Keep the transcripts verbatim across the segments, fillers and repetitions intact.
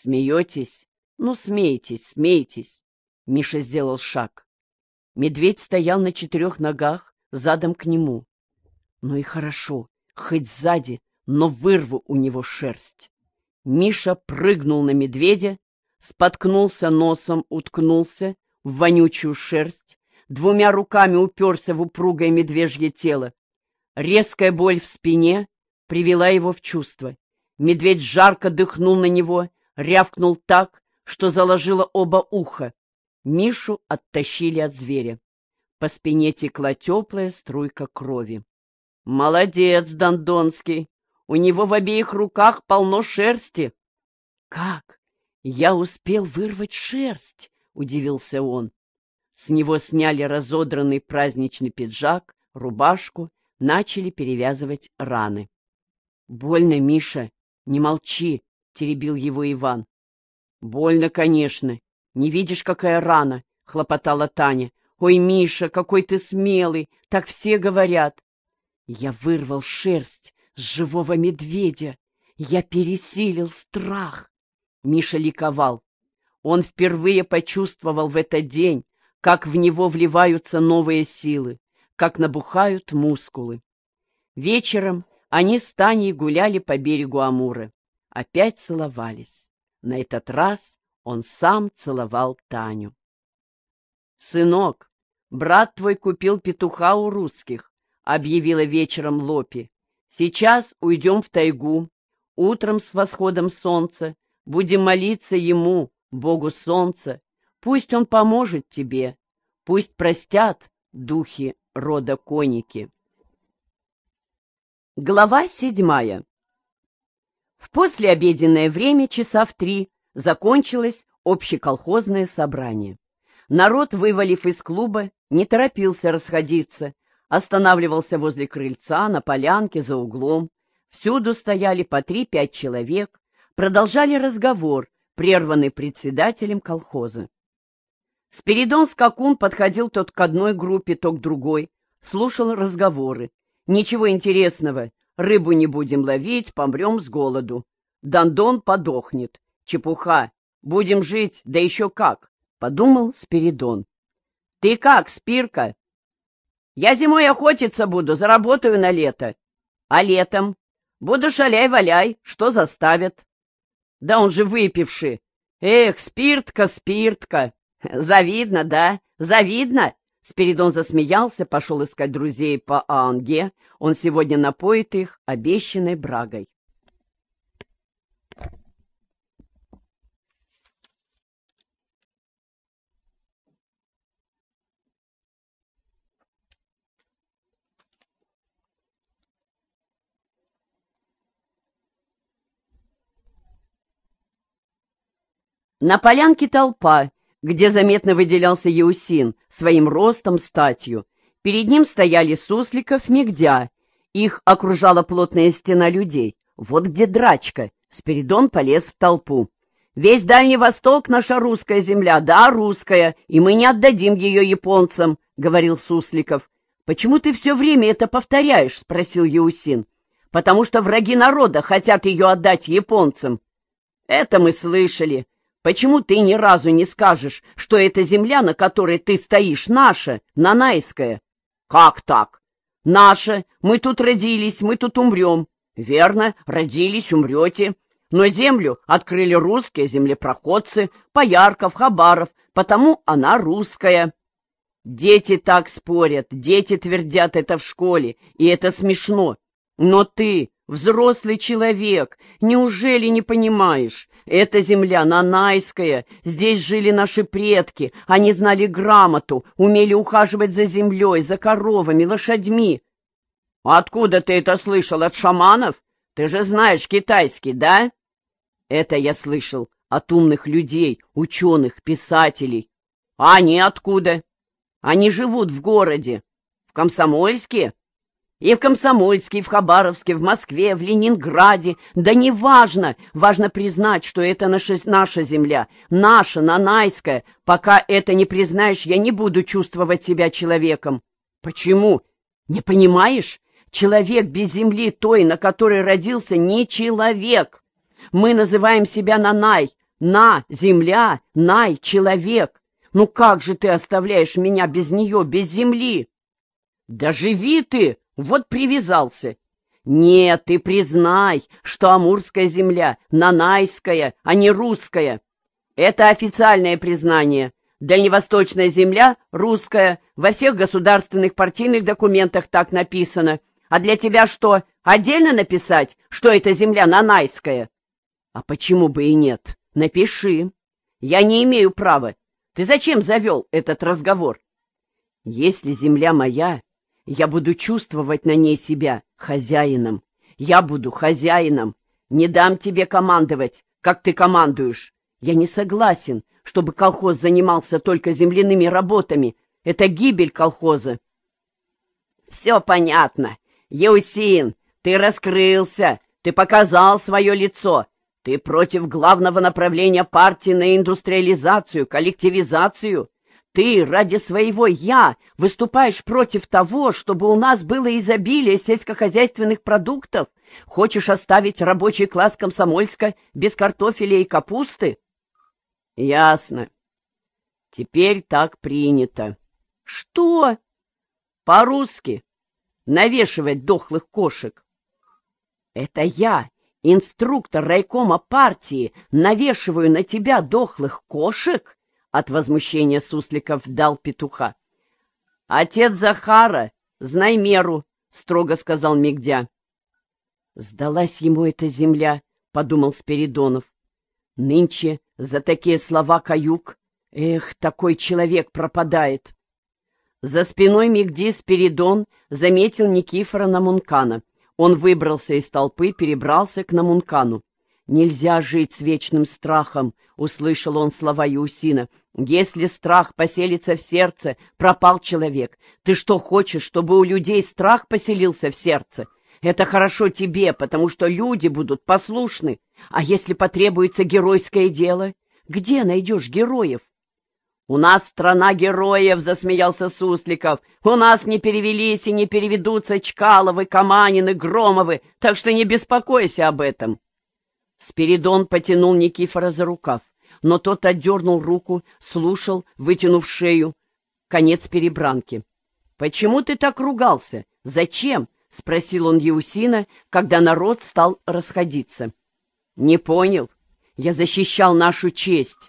Смеетесь? Ну, смейтесь, смейтесь. Миша сделал шаг. Медведь стоял на четырех ногах, задом к нему. Ну и хорошо, хоть сзади, но вырву у него шерсть. Миша прыгнул на медведя, споткнулся носом, уткнулся в вонючую шерсть, двумя руками уперся в упругое медвежье тело. Резкая боль в спине привела его в чувство. Медведь жарко дыхнул на него, рявкнул так, что заложило оба уха. Мишу оттащили от зверя. По спине текла теплая струйка крови. «Молодец, Дандонский! У него в обеих руках полно шерсти!» «Как? Я успел вырвать шерсть!» — удивился он. С него сняли разодранный праздничный пиджак, рубашку, начали перевязывать раны. «Больно, Миша, не молчи!» — теребил его Иван. «Больно, конечно. Не видишь, какая рана?» — хлопотала Таня. «Ой, Миша, какой ты смелый! Так все говорят!» Я вырвал шерсть с живого медведя. Я пересилил страх. Миша ликовал. Он впервые почувствовал в этот день, как в него вливаются новые силы, как набухают мускулы. Вечером они с Таней гуляли по берегу Амура. Опять целовались. На этот раз он сам целовал Таню. «Сынок, брат твой купил петуха у русских», — объявила вечером Лопи. «Сейчас уйдем в тайгу. Утром с восходом солнца будем молиться ему, Богу солнца. Пусть он поможет тебе. Пусть простят духи рода Коники». Глава седьмая. В послеобеденное время, часа в три, закончилось общеколхозное собрание. Народ, вывалив из клуба, не торопился расходиться, останавливался возле крыльца, на полянке, за углом. Всюду стояли по три-пять человек, продолжали разговор, прерванный председателем колхоза. Спиридон Скакун подходил то к одной группе, то к другой, слушал разговоры. Ничего интересного, рыбу не будем ловить, помрем с голоду. Дандон подохнет. Чепуха, будем жить, да еще как, подумал Спиридон. Ты как, Спирка? Я зимой охотиться буду, заработаю на лето. А летом? Буду шаляй-валяй, что заставят? Да он же выпивший. Эх, Спиртка, Спиртка. Завидно, да? Завидно? Спиридон засмеялся, пошел искать друзей по Аанге. Он сегодня напоит их обещанной брагой. На полянке толпа, где заметно выделялся Еусин своим ростом, статью. Перед ним стояли Сусликов, Мигдя. Их окружала плотная стена людей. Вот где драчка. Спиридон полез в толпу. «Весь Дальний Восток — наша русская земля, да, русская, и мы не отдадим ее японцам», — говорил Сусликов. «Почему ты все время это повторяешь?» — спросил Еусин. «Потому что враги народа хотят ее отдать японцам». «Это мы слышали. Почему ты ни разу не скажешь, что эта земля, на которой ты стоишь, наша, нанайская?» «Как так?» «Наша. Мы тут родились, мы тут умрем». «Верно, родились, умрете. Но землю открыли русские землепроходцы, Поярков, Хабаров, потому она русская». Дети так спорят, дети твердят это в школе, и это смешно. Но ты, взрослый человек, неужели не понимаешь? Эта земля нанайская, здесь жили наши предки, они знали грамоту, умели ухаживать за землей, за коровами, лошадьми. Откуда ты это слышал, от шаманов? Ты же знаешь китайский, да? Это я слышал от умных людей, ученых, писателей. А они откуда? Они живут в городе. В Комсомольске? И в Комсомольске, и в Хабаровске, в Москве, в Ленинграде. Да неважно. Важно признать, что это наша, наша земля, наша, нанайская. Пока это не признаешь, я не буду чувствовать себя человеком. Почему? Не понимаешь? Человек без земли той, на которой родился, не человек. Мы называем себя нанай, На, земля, най, человек. Ну как же ты оставляешь меня без нее, без земли? Да живи ты, вот привязался. Нет, ты признай, что амурская земля нанайская, а не русская. Это официальное признание. Дальневосточная земля русская, во всех государственных партийных документах так написано. А для тебя что, отдельно написать, что эта земля нанайская? А почему бы и нет? Напиши. Я не имею права. Ты зачем завел этот разговор? Если земля моя, я буду чувствовать на ней себя хозяином. Я буду хозяином. Не дам тебе командовать, как ты командуешь. Я не согласен, чтобы колхоз занимался только земляными работами. Это гибель колхоза. Все понятно. Еусин, ты раскрылся, ты показал свое лицо. Ты против главного направления партии на индустриализацию, коллективизацию. Ты ради своего «я» выступаешь против того, чтобы у нас было изобилие сельскохозяйственных продуктов? Хочешь оставить рабочий класс Комсомольска без картофеля и капусты? Ясно. Теперь так принято. Что? По-русски. Навешивать дохлых кошек. Это я, инструктор райкома партии, навешиваю на тебя дохлых кошек? От возмущения Сусликов дал петуха. «Отец Захара, знай меру», — строго сказал Мигдя. «Сдалась ему эта земля», — подумал Спиридонов. «Нынче за такие слова каюк. Эх, такой человек пропадает». За спиной Мигди Спиридон заметил Никифора Намункана. Он выбрался из толпы, перебрался к Намункану. «Нельзя жить с вечным страхом», — услышал он слова Еусина. «Если страх поселится в сердце, пропал человек. Ты что, хочешь, чтобы у людей страх поселился в сердце? Это хорошо тебе, потому что люди будут послушны. А если потребуется геройское дело? Где найдешь героев?» «У нас страна героев», — засмеялся Сусликов. «У нас не перевелись и не переведутся Чкаловы, Каманины, Громовы, так что не беспокойся об этом». Спиридон потянул Никифора за рукав, но тот отдернул руку, слушал, вытянув шею. Конец перебранки. «Почему ты так ругался? Зачем?» — спросил он Еусина, когда народ стал расходиться. «Не понял. Я защищал нашу честь.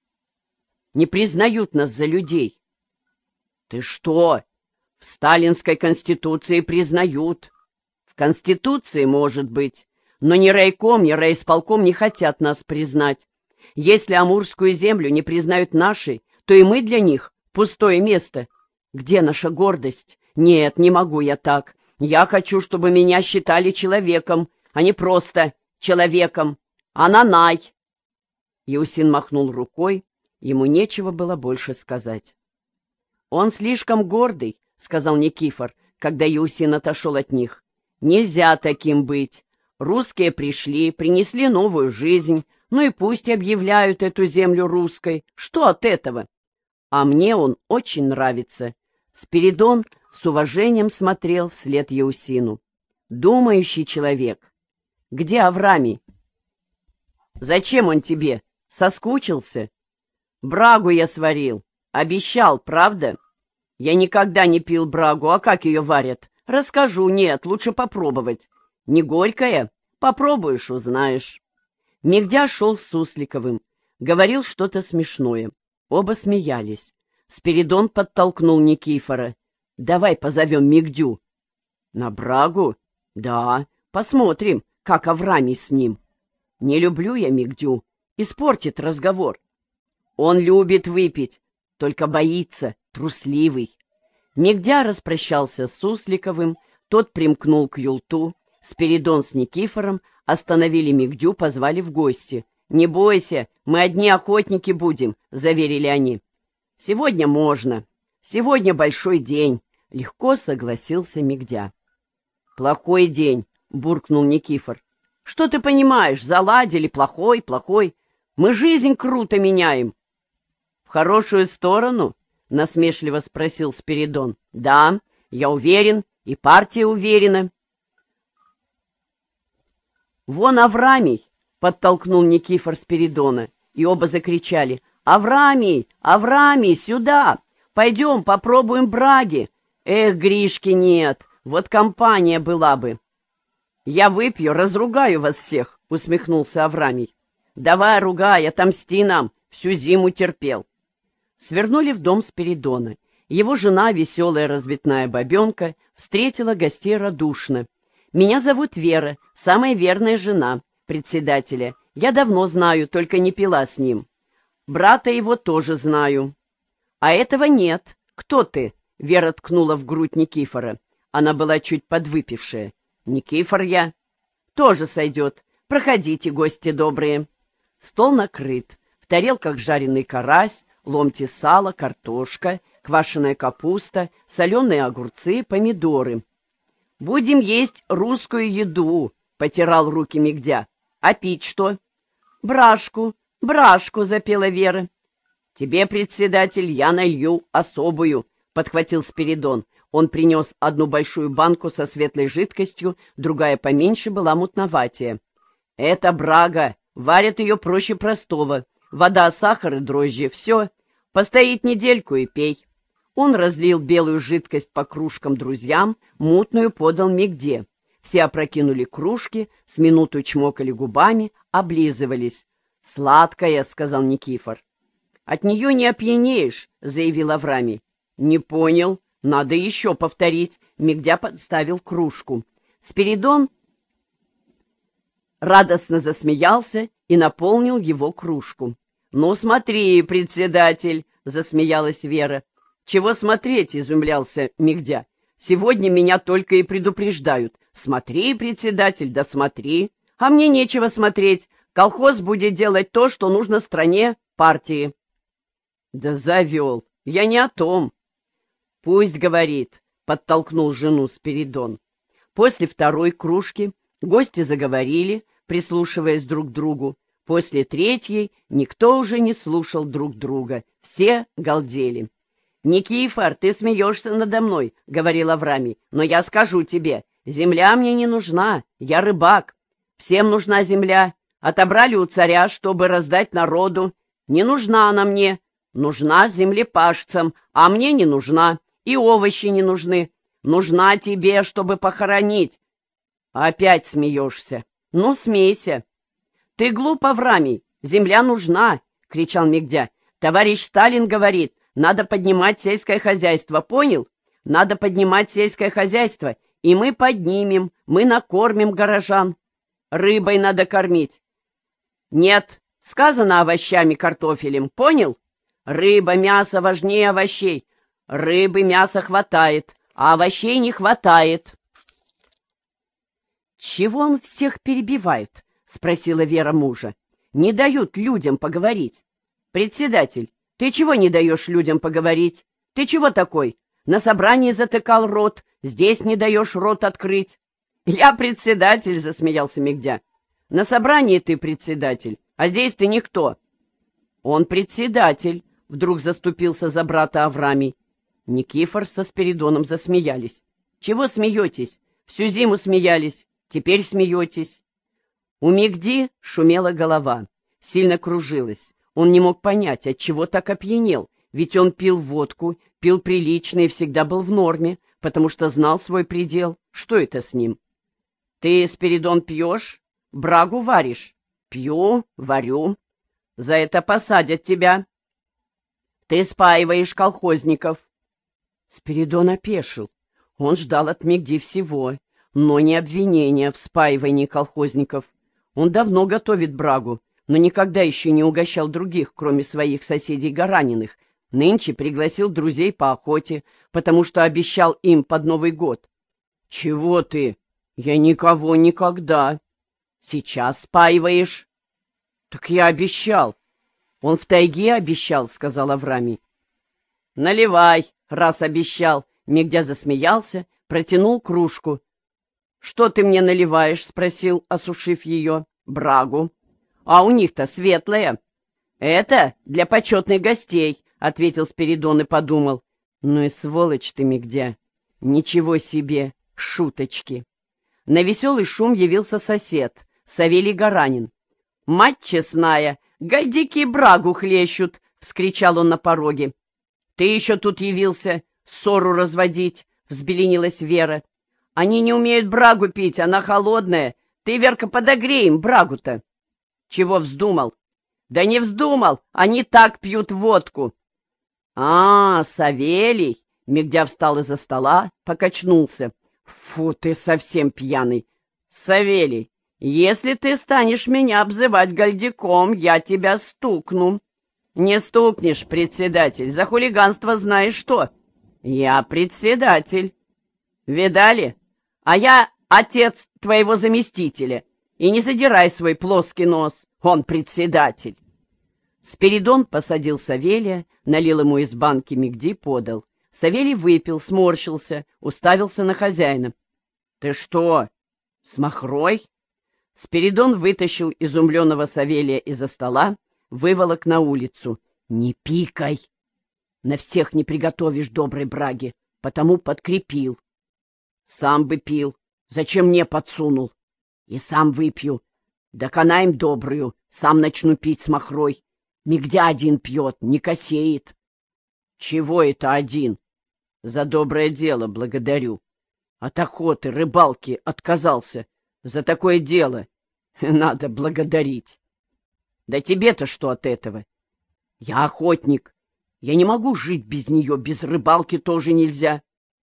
Не признают нас за людей». «Ты что? В сталинской конституции признают». «В конституции, может быть. Но ни райком, ни райисполком не хотят нас признать. Если амурскую землю не признают нашей, то и мы для них пустое место. Где наша гордость? Нет, не могу я так. Я хочу, чтобы меня считали человеком, а не просто человеком. Ананай!» Еусин махнул рукой, ему нечего было больше сказать. «Он слишком гордый», — сказал Никифор, когда Еусин отошел от них. «Нельзя таким быть. Русские пришли, принесли новую жизнь, ну и пусть объявляют эту землю русской. Что от этого? А мне он очень нравится». Спиридон с уважением смотрел вслед Еусину. «Думающий человек. Где Аврамий?» «Зачем он тебе? Соскучился?» «Брагу я сварил. Обещал, правда?» «Я никогда не пил брагу. А как ее варят?» «Расскажу. Нет, лучше попробовать». «Не горькая? Попробуешь, узнаешь». Мигдя шел с Сусликовым. Говорил что-то смешное. Оба смеялись. Спиридон подтолкнул Никифора. «Давай позовем Мигдю». «На брагу?» «Да. Посмотрим, как Аврамий с ним». «Не люблю я Мигдю. Испортит разговор». «Он любит выпить, только боится, трусливый». Мигдя распрощался с Сусликовым, тот примкнул к юлту. Спиридон с Никифором остановили Мигдю, позвали в гости. «Не бойся, мы одни охотники будем», — заверили они. «Сегодня можно. Сегодня большой день», — легко согласился Мигдя. «Плохой день», — буркнул Никифор. «Что ты понимаешь? Заладили, плохой, плохой. Мы жизнь круто меняем». «В хорошую сторону?» — насмешливо спросил Спиридон. «Да, я уверен, и партия уверена». «Вон Аврамий!» — подтолкнул Никифор Спиридона. и оба закричали: «Аврамий! Аврамий, сюда! Пойдем, попробуем браги! Эх, Гришки нет, вот компания была бы!» «Я выпью, разругаю вас всех», — усмехнулся Аврамий. «Давай, ругай, отомсти нам, всю зиму терпел». Свернули в дом Спиридона. Его жена, веселая разбитная бабенка, встретила гостей радушно. «Меня зовут Вера, самая верная жена председателя. Я давно знаю, только не пила с ним. Брата его тоже знаю». «А этого нет. Кто ты?» — Вера ткнула в грудь Никифора. Она была чуть подвыпившая. «Никифор я». «Тоже сойдет. Проходите, гости добрые». Стол накрыт. В тарелках жареный карась, ломти сала, картошка, квашеная капуста, соленые огурцы, помидоры. «Будем есть русскую еду», — потирал руки Мигдя. «А пить что?» «Брашку, брашку», — запела Вера. «Тебе, председатель, я налью особую», — подхватил Спиридон. Он принес одну большую банку со светлой жидкостью, другая поменьше была мутноватее. «Это брага, варят ее проще простого. Вода, сахар и дрожжи, все. Постоит недельку и пей». Он разлил белую жидкость по кружкам друзьям, мутную подал Мигде. Все опрокинули кружки, с минуту чмокали губами, облизывались. «Сладкая», — сказал Никифор. «От нее не опьянеешь», — заявил Аврамий. «Не понял. Надо еще повторить». Мигдя подставил кружку. Спиридон радостно засмеялся и наполнил его кружку. «Ну, смотри, председатель», — засмеялась Вера. «Чего смотреть?» — изумлялся Мигдя. «Сегодня меня только и предупреждают. Смотри, председатель, да смотри. А мне нечего смотреть. Колхоз будет делать то, что нужно стране, партии». «Да завел. Я не о том». «Пусть говорит», — подтолкнул жену Спиридон. После второй кружки гости заговорили, прислушиваясь друг к другу. После третьей никто уже не слушал друг друга. Все галдели. «Никифор, ты смеешься надо мной», — говорил Аврамий. «Но я скажу тебе, земля мне не нужна, я рыбак. Всем нужна земля. Отобрали у царя, чтобы раздать народу. Не нужна она мне. Нужна землепашцам, а мне не нужна. И овощи не нужны. Нужна тебе, чтобы похоронить». «Опять смеешься. Ну, смейся». «Ты глуп, Аврамий. Земля нужна», — кричал Мигдя. «Товарищ Сталин говорит, надо поднимать сельское хозяйство, понял? Надо поднимать сельское хозяйство, и мы поднимем, мы накормим горожан. Рыбой надо кормить». «Нет, сказано овощами, картофелем, понял? Рыба, мясо важнее овощей. Рыбы, мяса хватает, а овощей не хватает». «Чего он всех перебивает?» — спросила Вера мужа. «Не дают людям поговорить». «Председатель, ты чего не даешь людям поговорить? Ты чего такой? На собрании затыкал рот, здесь не даешь рот открыть». «Я председатель», — засмеялся Мигдя. «На собрании ты председатель, а здесь ты никто». «Он председатель», — вдруг заступился за брата Аврамий. Никифор со Спиридоном засмеялись. «Чего смеетесь? Всю зиму смеялись, теперь смеетесь». У Мигди шумела голова, сильно кружилась. Он не мог понять, отчего так опьянел, ведь он пил водку, пил прилично и всегда был в норме, потому что знал свой предел. Что это с ним? «Ты, Спиридон, пьешь? Брагу варишь?» «Пью, варю. За это посадят тебя». «Ты спаиваешь колхозников». Спиридон опешил. Он ждал от Мигди всего, но не обвинения в спаивании колхозников. Он давно готовит брагу, но никогда еще не угощал других, кроме своих соседей-гораниных. Нынче пригласил друзей по охоте, потому что обещал им под Новый год. «Чего ты? Я никого никогда». «Сейчас спаиваешь». «Так я обещал». «Он в тайге обещал», — сказал Аврамий. «Наливай, раз обещал». Мигдя засмеялся, протянул кружку. «Что ты мне наливаешь?» — спросил, осушив ее. «Брагу». «А у них-то светлая». «Это для почетных гостей», — ответил Спиридон и подумал. «Ну и сволочь ты, Мигдя! Ничего себе! Шуточки!» На веселый шум явился сосед, Савелий Горанин. «Мать честная!» гальдики брагу хлещут!» — вскричал он на пороге. «Ты еще тут явился ссору разводить!» — взбеленилась Вера. «Они не умеют брагу пить, она холодная. Ты, Верка, подогрей им брагу-то!» «Чего вздумал?» «Да не вздумал, они так пьют водку!» «А, Савелий!» — Мигдя встал из-за стола, покачнулся. «Фу, ты совсем пьяный! Савелий, если ты станешь меня обзывать гальдиком, я тебя стукну!» «Не стукнешь, председатель, за хулиганство знаешь что!» «Я председатель!» «Видали? А я отец твоего заместителя, и не задирай свой плоский нос, он председатель!» Спиридон посадил Савелия, налил ему из банки мигди, подал. Савелий выпил, сморщился, уставился на хозяина. «Ты что, с махрой?» Спиридон вытащил изумленного Савелия из-за стола, выволок на улицу. «Не пикай! На всех не приготовишь доброй браги, потому подкрепил. Сам бы пил, зачем мне подсунул? И сам выпью, доконаем добрую, сам начну пить с махрой. Мигдя один пьет, не косеет». «Чего это один?» «За доброе дело благодарю. От охоты, рыбалки отказался. За такое дело надо благодарить». «Да тебе-то что от этого? Я охотник. Я не могу жить без нее, без рыбалки тоже нельзя».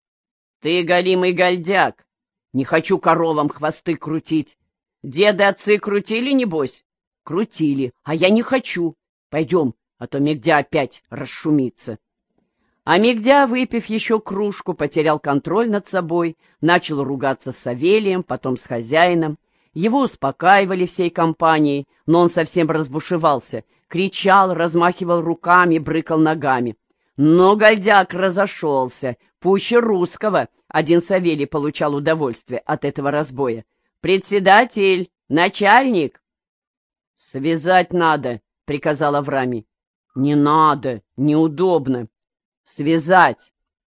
«Ты голимый гольдяк. Не хочу коровам хвосты крутить. Деды-отцы крутили, небось?» «Крутили, а я не хочу. Пойдем, а то Мигдя опять расшумится». А Мигдя, выпив еще кружку, потерял контроль над собой, начал ругаться с Савелием, потом с хозяином. Его успокаивали всей компанией, но он совсем разбушевался, кричал, размахивал руками, брыкал ногами. Но гольдяк разошелся, пуще русского. Один Савелий получал удовольствие от этого разбоя. «Председатель! Начальник!» «Связать надо!» — приказал Аврамий. «Не надо, неудобно». «Связать!